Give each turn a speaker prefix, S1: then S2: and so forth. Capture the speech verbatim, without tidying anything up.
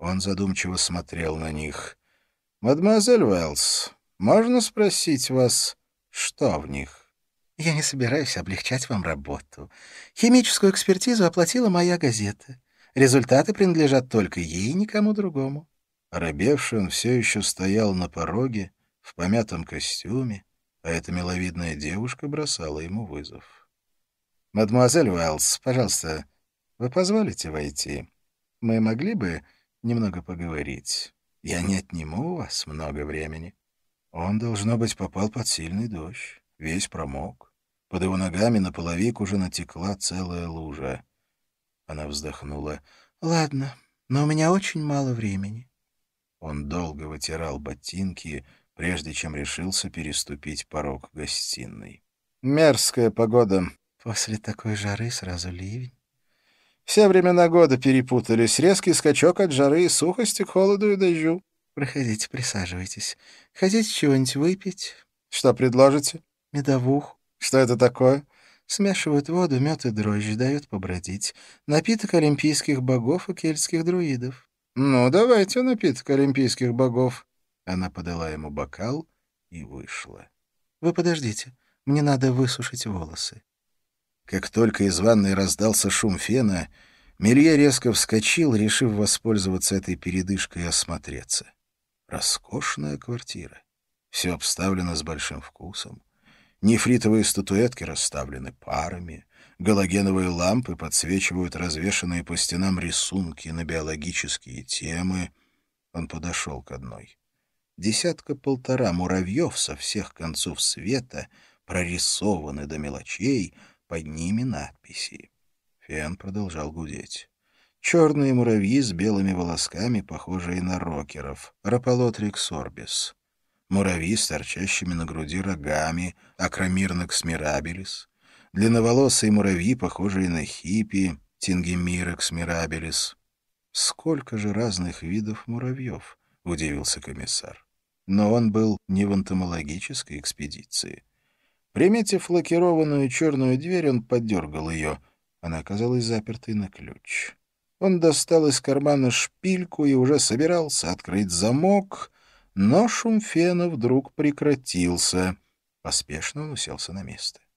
S1: Он задумчиво смотрел на них. «Мадемуазель Уэллс, можно спросить вас, что в них?» «Я не собираюсь облегчать вам работу. Химическую экспертизу оплатила моя газета. Результаты принадлежат только ей и никому другому». Оробевший он все еще стоял на пороге, в помятом костюме, а эта миловидная девушка бросала ему вызов. «Мадемуазель Уэллс, пожалуйста, вы позволите войти? Мы могли бы немного поговорить? Я не отниму у вас много времени». Он, должно быть, попал под сильный дождь, весь промок. Под его ногами на половик уже натекла целая лужа. Она вздохнула. «Ладно, но у меня очень мало времени». Он долго вытирал ботинки, прежде чем решился переступить порог гостиной. «Мерзкая погода. После такой жары сразу ливень. Все времена года перепутались. Резкий скачок от жары и сухости к холоду и дождю. Проходите, присаживайтесь. Хотите чего-нибудь выпить? Что предложите? Медовуху. Что это такое? Смешивают воду, мед и дрожжи, дают побродить. Напиток олимпийских богов и кельтских друидов. Ну, давайте напиток олимпийских богов. Она подала ему бокал и вышла. Вы подождите, мне надо высушить волосы. Как только из ванной раздался шум фена, Мелье резко вскочил, решив воспользоваться этой передышкой и осмотреться. Роскошная квартира. Все обставлено с большим вкусом. Нефритовые статуэтки расставлены парами, галогеновые лампы подсвечивают развешанные по стенам рисунки на биологические темы. Он подошел к одной. Десятка-полтора муравьев со всех концов света прорисованы до мелочей, под ними надписи. Фен продолжал гудеть. Черные муравьи с белыми волосками, похожие на рокеров, Рапалотрикс орбис. Муравьи с торчащими на груди рогами, Акромирнекс мирабилис. Длинноволосые муравьи, похожие на хиппи, Тингемирекс мирабилис. «Сколько же разных видов муравьев?» — удивился комиссар. Но он был не в энтомологической экспедиции. Приметив лакированную черную дверь, он подергал ее. Она оказалась запертой на ключ. Он достал из кармана шпильку и уже собирался открыть замок, но шум фена вдруг прекратился. Поспешно он уселся на место.